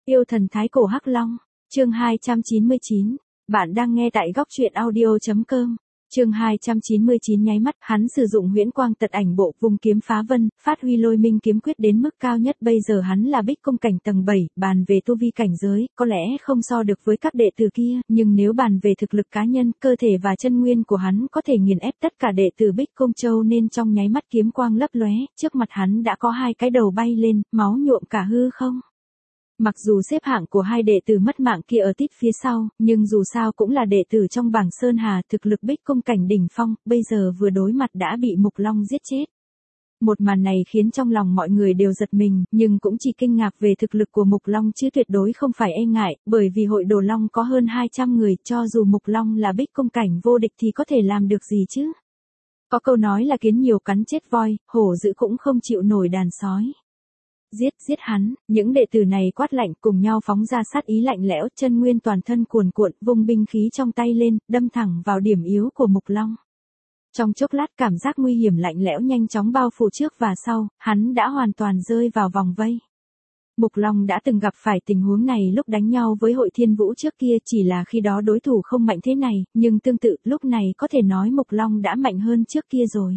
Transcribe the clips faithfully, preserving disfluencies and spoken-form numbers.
Yêu thần thái cổ Hắc Long, chương hai trăm chín mươi chín. Bạn đang nghe tại góc truyện audio chấm com. Chương hai trăm chín mươi chín nháy mắt, hắn sử dụng huyễn quang tật ảnh bộ vùng kiếm phá vân, phát huy lôi minh kiếm quyết đến mức cao nhất. Bây giờ hắn là bích cung cảnh tầng bảy, bàn về tu vi cảnh giới, có lẽ không so được với các đệ tử kia, nhưng nếu bàn về thực lực cá nhân, cơ thể và chân nguyên của hắn có thể nghiền ép tất cả đệ tử Bích Cung Châu, nên trong nháy mắt kiếm quang lấp lóe, trước mặt hắn đã có hai cái đầu bay lên, máu nhuộm cả hư không. Mặc dù xếp hạng của hai đệ tử mất mạng kia ở tít phía sau, nhưng dù sao cũng là đệ tử trong bảng Sơn Hà, thực lực bích cung cảnh đỉnh phong, bây giờ vừa đối mặt đã bị Mục Long giết chết. Một màn này khiến trong lòng mọi người đều giật mình, nhưng cũng chỉ kinh ngạc về thực lực của Mục Long chứ tuyệt đối không phải e ngại, bởi vì hội Đồ Long có hơn hai trăm người, cho dù Mục Long là bích cung cảnh vô địch thì có thể làm được gì chứ? Có câu nói là kiến nhiều cắn chết voi, hổ dữ cũng không chịu nổi đàn sói. Giết, giết hắn, những đệ tử này quát lạnh cùng nhau phóng ra sát ý lạnh lẽo, chân nguyên toàn thân cuồn cuộn, vung binh khí trong tay lên, đâm thẳng vào điểm yếu của Mục Long. Trong chốc lát cảm giác nguy hiểm lạnh lẽo nhanh chóng bao phủ trước và sau, hắn đã hoàn toàn rơi vào vòng vây. Mục Long đã từng gặp phải tình huống này lúc đánh nhau với Hội Thiên Vũ trước kia, chỉ là khi đó đối thủ không mạnh thế này, nhưng tương tự lúc này có thể nói Mục Long đã mạnh hơn trước kia rồi.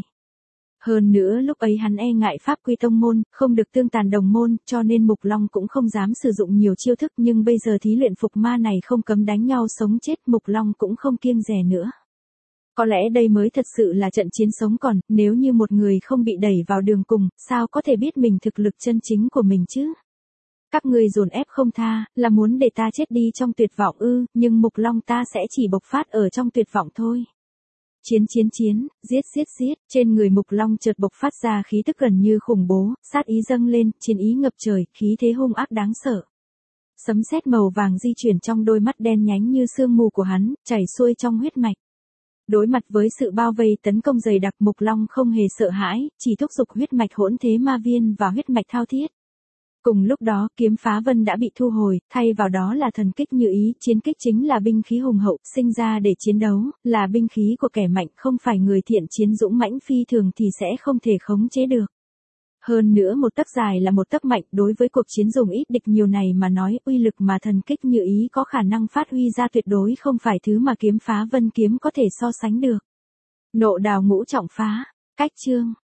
Hơn nữa lúc ấy hắn e ngại pháp quy tông môn, không được tương tàn đồng môn, cho nên Mục Long cũng không dám sử dụng nhiều chiêu thức, nhưng bây giờ thí luyện phục ma này không cấm đánh nhau sống chết, Mục Long cũng không kiêng dè nữa. Có lẽ đây mới thật sự là trận chiến sống còn, nếu như một người không bị đẩy vào đường cùng, sao có thể biết mình thực lực chân chính của mình chứ? Các ngươi dồn ép không tha, là muốn để ta chết đi trong tuyệt vọng ư, nhưng Mục Long ta sẽ chỉ bộc phát ở trong tuyệt vọng thôi. Chiến chiến chiến, giết giết giết, trên người Mục Long chợt bộc phát ra khí tức gần như khủng bố, sát ý dâng lên, chiến ý ngập trời, khí thế hung ác đáng sợ. Sấm sét màu vàng di chuyển trong đôi mắt đen nhánh như sương mù của hắn, chảy xuôi trong huyết mạch. Đối mặt với sự bao vây tấn công dày đặc, Mục Long không hề sợ hãi, chỉ thúc giục huyết mạch hỗn thế ma viên và huyết mạch thao thiết. Cùng lúc đó, kiếm phá vân đã bị thu hồi, thay vào đó là thần kích như ý, chiến kích chính là binh khí hùng hậu, sinh ra để chiến đấu, là binh khí của kẻ mạnh, không phải người thiện chiến dũng mãnh phi thường thì sẽ không thể khống chế được. Hơn nữa một tấc dài là một tấc mạnh, đối với cuộc chiến dùng ít địch nhiều này mà nói, uy lực mà thần kích như ý có khả năng phát huy ra tuyệt đối không phải thứ mà kiếm phá vân kiếm có thể so sánh được. Nộ đào ngũ trọng phá, cách chương.